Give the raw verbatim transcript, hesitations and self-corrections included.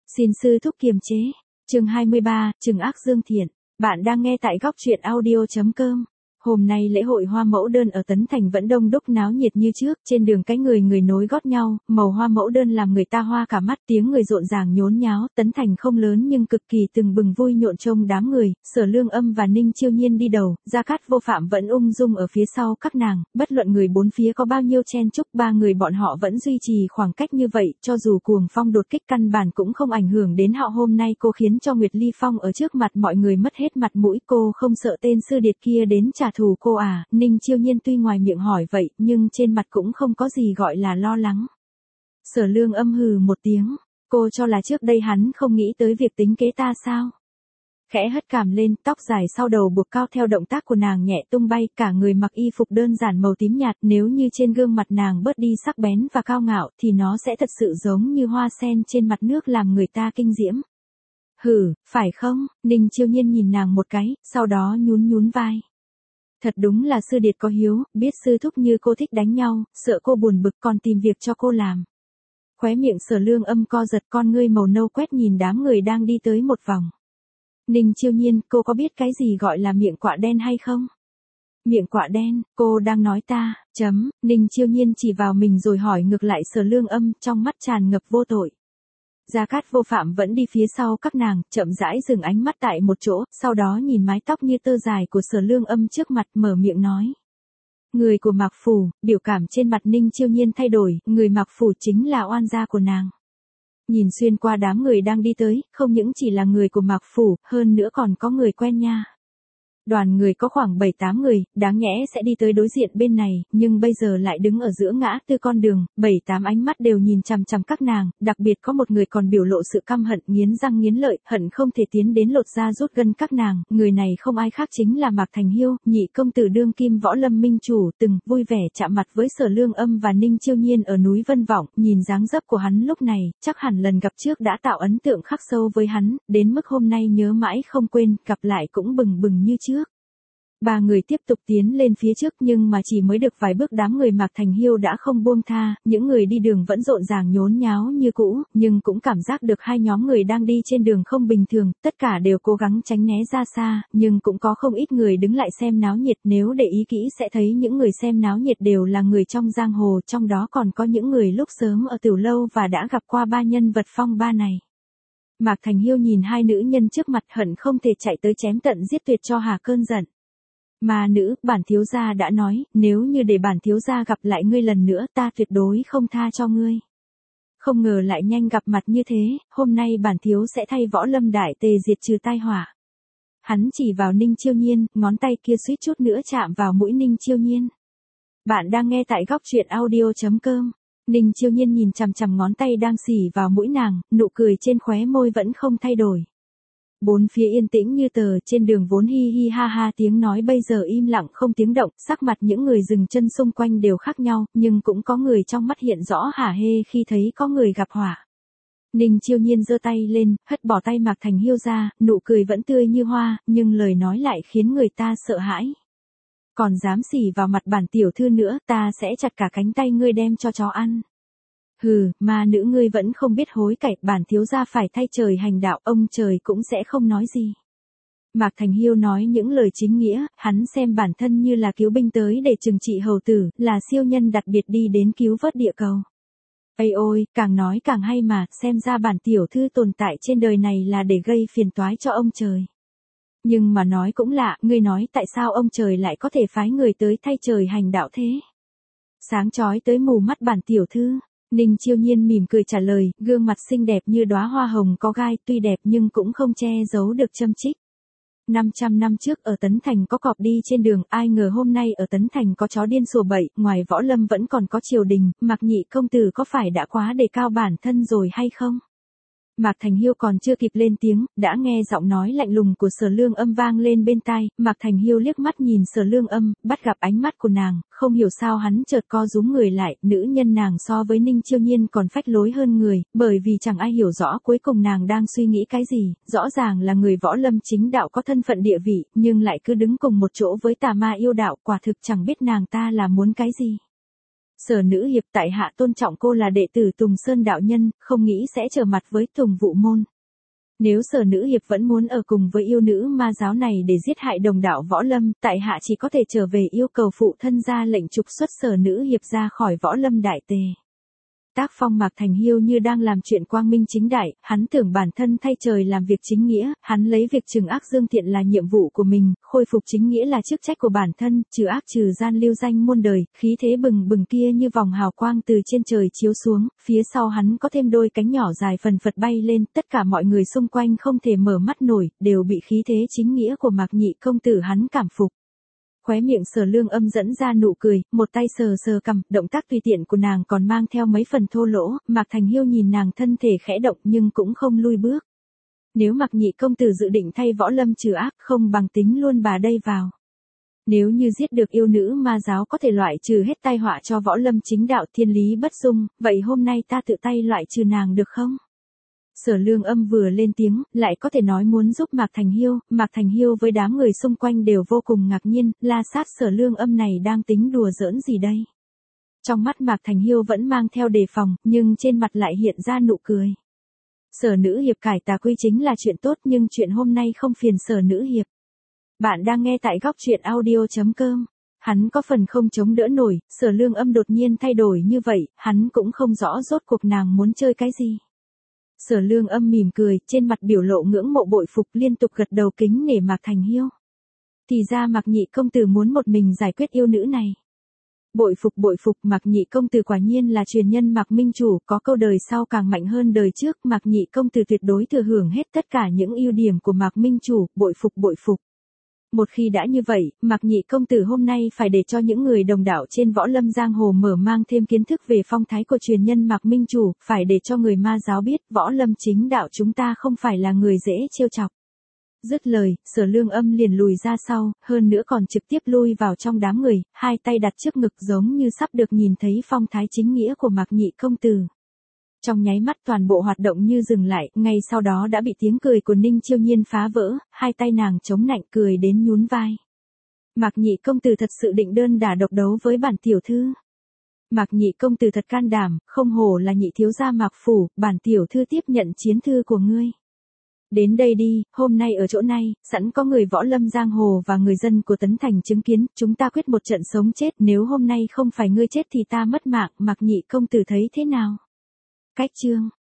Xin sư thúc kiềm chế. Chương hai mươi ba, Trừng ác dương thiện. Bạn đang nghe tại góc truyện audio chấm com. Hôm nay lễ hội hoa mẫu đơn ở Tấn Thành vẫn đông đúc náo nhiệt như trước, trên đường cái người người nối gót nhau, màu hoa mẫu đơn làm người ta hoa cả mắt, tiếng người rộn ràng nhốn nháo. Tấn Thành không lớn nhưng cực kỳ từng bừng vui nhộn trông đám người. Sở Lương Âm và Ninh Chiêu Nhiên đi đầu, Gia Cát Vô Phạm vẫn ung dung ở phía sau các nàng. Bất luận người bốn phía có bao nhiêu chen chúc, ba người bọn họ vẫn duy trì khoảng cách như vậy, cho dù cuồng phong đột kích căn bản cũng không ảnh hưởng đến họ. Hôm nay cô khiến cho Nguyệt Ly Phong ở trước mặt mọi người mất hết mặt mũi, cô không sợ tên sư điệt kia đến trả thù cô à? Ninh Chiêu Nhiên tuy ngoài miệng hỏi vậy, nhưng trên mặt cũng không có gì gọi là lo lắng. Sở Lương Âm hừ một tiếng, cô cho là trước đây hắn không nghĩ tới việc tính kế ta sao? Khẽ hất cảm lên, tóc dài sau đầu buộc cao theo động tác của nàng nhẹ tung bay, cả người mặc y phục đơn giản màu tím nhạt, nếu như trên gương mặt nàng bớt đi sắc bén và cao ngạo thì nó sẽ thật sự giống như hoa sen trên mặt nước làm người ta kinh diễm. Hừ, phải không? Ninh Chiêu Nhiên nhìn nàng một cái, sau đó nhún nhún vai. Thật đúng là sư điệt có hiếu, biết sư thúc như cô thích đánh nhau, sợ cô buồn bực còn tìm việc cho cô làm. Khóe miệng Sở Lương Âm co giật, con ngươi màu nâu quét nhìn đám người đang đi tới một vòng. Ninh Chiêu Nhiên, cô có biết cái gì gọi là miệng quạ đen hay không? Miệng quạ đen, cô đang nói ta, chấm, Ninh Chiêu Nhiên chỉ vào mình rồi hỏi ngược lại Sở Lương Âm, trong mắt tràn ngập vô tội. Gia Cát Vô Phạm vẫn đi phía sau các nàng, chậm rãi dừng ánh mắt tại một chỗ, sau đó nhìn mái tóc như tơ dài của Sở Lương Âm trước mặt, mở miệng nói. Người của Mạc Phủ, biểu cảm trên mặt Ninh Chiêu Nhiên thay đổi, người Mạc Phủ chính là oan gia của nàng. Nhìn xuyên qua đám người đang đi tới, không những chỉ là người của Mạc Phủ, hơn nữa còn có người quen nha. Đoàn người có khoảng bảy tám người, đáng nhẽ sẽ đi tới đối diện bên này, nhưng bây giờ lại đứng ở giữa ngã tư con đường, bảy tám ánh mắt đều nhìn chằm chằm các nàng, đặc biệt có một người còn biểu lộ sự căm hận, nghiến răng nghiến lợi, hận không thể tiến đến lột da rút gân các nàng. Người này không ai khác chính là Mạc Thành Hiêu, nhị công tử đương kim võ lâm minh chủ, từng vui vẻ chạm mặt với Sở Lương Âm và Ninh Chiêu Nhiên ở núi Vân Vọng. Nhìn dáng dấp của hắn lúc này, chắc hẳn lần gặp trước đã tạo ấn tượng khắc sâu với hắn, đến mức hôm nay nhớ mãi không quên, gặp lại cũng bừng bừng như trước. Ba người tiếp tục tiến lên phía trước, nhưng mà chỉ mới được vài bước đám người Mạc Thành Hiêu đã không buông tha, những người đi đường vẫn rộn ràng nhốn nháo như cũ, nhưng cũng cảm giác được hai nhóm người đang đi trên đường không bình thường, tất cả đều cố gắng tránh né ra xa, nhưng cũng có không ít người đứng lại xem náo nhiệt, nếu để ý kỹ sẽ thấy những người xem náo nhiệt đều là người trong giang hồ, trong đó còn có những người lúc sớm ở tiểu lâu và đã gặp qua ba nhân vật phong ba này. Mạc Thành Hiêu nhìn hai nữ nhân trước mặt hận không thể chạy tới chém tận giết tuyệt cho hà cơn giận. Mà nữ, bản thiếu gia đã nói, nếu như để bản thiếu gia gặp lại ngươi lần nữa ta tuyệt đối không tha cho ngươi. Không ngờ lại nhanh gặp mặt như thế, hôm nay bản thiếu sẽ thay võ lâm đại tề diệt trừ tai họa. Hắn chỉ vào Ninh Chiêu Nhiên, ngón tay kia suýt chút nữa chạm vào mũi Ninh Chiêu Nhiên. Bạn đang nghe tại góc truyện audio chấm com. Ninh Chiêu Nhiên nhìn chằm chằm ngón tay đang xỉ vào mũi nàng, nụ cười trên khóe môi vẫn không thay đổi. Bốn phía yên tĩnh như tờ, trên đường vốn hi hi ha ha tiếng nói bây giờ im lặng không tiếng động, sắc mặt những người dừng chân xung quanh đều khác nhau, nhưng cũng có người trong mắt hiện rõ hả hê khi thấy có người gặp họa. Ninh Chiêu Nhiên giơ tay lên, hất bỏ tay Mạc Thành Hiêu ra, nụ cười vẫn tươi như hoa, nhưng lời nói lại khiến người ta sợ hãi. Còn dám xỉ vào mặt bản tiểu thư nữa, ta sẽ chặt cả cánh tay ngươi đem cho chó ăn. Hừ, mà nữ ngươi vẫn không biết hối cải, bản thiếu gia phải thay trời hành đạo, ông trời cũng sẽ không nói gì. Mạc Thành Hiêu nói những lời chính nghĩa, hắn xem bản thân như là cứu binh tới để trừng trị hầu tử, là siêu nhân đặc biệt đi đến cứu vớt địa cầu. Ây ôi, càng nói càng hay mà, xem ra bản tiểu thư tồn tại trên đời này là để gây phiền toái cho ông trời. Nhưng mà nói cũng lạ, ngươi nói tại sao ông trời lại có thể phái người tới thay trời hành đạo thế? Sáng chói tới mù mắt bản tiểu thư. Ninh Chiêu Nhiên mỉm cười trả lời, gương mặt xinh đẹp như đóa hoa hồng có gai, tuy đẹp nhưng cũng không che giấu được châm chích. năm trăm năm trước ở Tấn Thành có cọp đi trên đường, ai ngờ hôm nay ở Tấn Thành có chó điên sủa bậy, ngoài võ lâm vẫn còn có triều đình, Mạc nhị công tử có phải đã quá đề cao bản thân rồi hay không? Mạc Thành Hiêu còn chưa kịp lên tiếng, đã nghe giọng nói lạnh lùng của Sở Lương Âm vang lên bên tai, Mạc Thành Hiêu liếc mắt nhìn Sở Lương Âm, bắt gặp ánh mắt của nàng, không hiểu sao hắn chợt co rúm người lại, nữ nhân nàng so với Ninh Chiêu Nhiên còn phách lối hơn người, bởi vì chẳng ai hiểu rõ cuối cùng nàng đang suy nghĩ cái gì, rõ ràng là người võ lâm chính đạo có thân phận địa vị, nhưng lại cứ đứng cùng một chỗ với tà ma yêu đạo, quả thực chẳng biết nàng ta là muốn cái gì. Sở Nữ Hiệp, tại hạ tôn trọng cô là đệ tử Tùng Sơn đạo nhân, không nghĩ sẽ trở mặt với Tùng Vụ Môn. Nếu Sở Nữ Hiệp vẫn muốn ở cùng với yêu nữ ma giáo này để giết hại đồng đạo Võ Lâm, tại hạ chỉ có thể trở về yêu cầu phụ thân ra lệnh trục xuất Sở Nữ Hiệp ra khỏi Võ Lâm đại tề. Tác phong Mạc Thành Hiêu như đang làm chuyện quang minh chính đại, hắn tưởng bản thân thay trời làm việc chính nghĩa, hắn lấy việc trừng ác dương thiện là nhiệm vụ của mình, khôi phục chính nghĩa là chức trách của bản thân, trừ ác trừ gian lưu danh muôn đời, khí thế bừng bừng kia như vòng hào quang từ trên trời chiếu xuống, phía sau hắn có thêm đôi cánh nhỏ dài phần phật bay lên, tất cả mọi người xung quanh không thể mở mắt nổi, đều bị khí thế chính nghĩa của Mạc Nhị công tử hắn cảm phục. Khóe miệng Sở Lương Âm dẫn ra nụ cười, một tay sờ sờ cằm, động tác tùy tiện của nàng còn mang theo mấy phần thô lỗ, Mạc Thành Hiêu nhìn nàng thân thể khẽ động nhưng cũng không lui bước. Nếu Mạc Nhị công tử dự định thay Võ Lâm trừ ác, không bằng tính luôn bà đây vào. Nếu như giết được yêu nữ ma giáo có thể loại trừ hết tai họa cho Võ Lâm chính đạo thiên lý bất dung, vậy hôm nay ta tự tay loại trừ nàng được không? Sở Lương Âm vừa lên tiếng, lại có thể nói muốn giúp Mạc Thành Hiêu, Mạc Thành Hiêu với đám người xung quanh đều vô cùng ngạc nhiên, la sát Sở Lương Âm này đang tính đùa giỡn gì đây? Trong mắt Mạc Thành Hiêu vẫn mang theo đề phòng, nhưng trên mặt lại hiện ra nụ cười. Sở Nữ Hiệp cải tà quy chính là chuyện tốt nhưng chuyện hôm nay không phiền Sở Nữ Hiệp. Bạn đang nghe tại góc truyện audio chấm com. Hắn có phần không chống đỡ nổi, Sở Lương Âm đột nhiên thay đổi như vậy, hắn cũng không rõ rốt cuộc nàng muốn chơi cái gì. Sở Lương Âm mỉm cười, trên mặt biểu lộ ngưỡng mộ bội phục liên tục gật đầu kính nể Mạc Thành Hiêu. Thì ra Mạc Nhị công tử muốn một mình giải quyết yêu nữ này. Bội phục bội phục, Mạc Nhị công tử quả nhiên là truyền nhân Mạc Minh Chủ, có câu đời sau càng mạnh hơn đời trước, Mạc Nhị công tử tuyệt đối thừa hưởng hết tất cả những ưu điểm của Mạc Minh Chủ, bội phục bội phục. Một khi đã như vậy, Mạc Nhị công tử hôm nay phải để cho những người đồng đạo trên Võ Lâm giang hồ mở mang thêm kiến thức về phong thái của truyền nhân Mạc Minh Chủ, phải để cho người ma giáo biết Võ Lâm chính đạo chúng ta không phải là người dễ trêu chọc. Dứt lời, Sở Lương Âm liền lùi ra sau, hơn nữa còn trực tiếp lui vào trong đám người, hai tay đặt trước ngực giống như sắp được nhìn thấy phong thái chính nghĩa của Mạc Nhị công tử. Trong nháy mắt toàn bộ hoạt động như dừng lại, ngay sau đó đã bị tiếng cười của Ninh Chiêu Nhiên phá vỡ, hai tay nàng chống nạnh cười đến nhún vai. Mạc Nhị công tử thật sự định đơn đả độc đấu với bản tiểu thư. Mạc Nhị công tử thật can đảm, không hổ là nhị thiếu gia Mạc phủ, bản tiểu thư tiếp nhận chiến thư của ngươi. Đến đây đi, hôm nay ở chỗ này, sẵn có người Võ Lâm giang hồ và người dân của Tấn Thành chứng kiến, chúng ta quyết một trận sống chết, nếu hôm nay không phải ngươi chết thì ta mất mạng, Mạc Nhị công tử thấy thế nào? Cách chương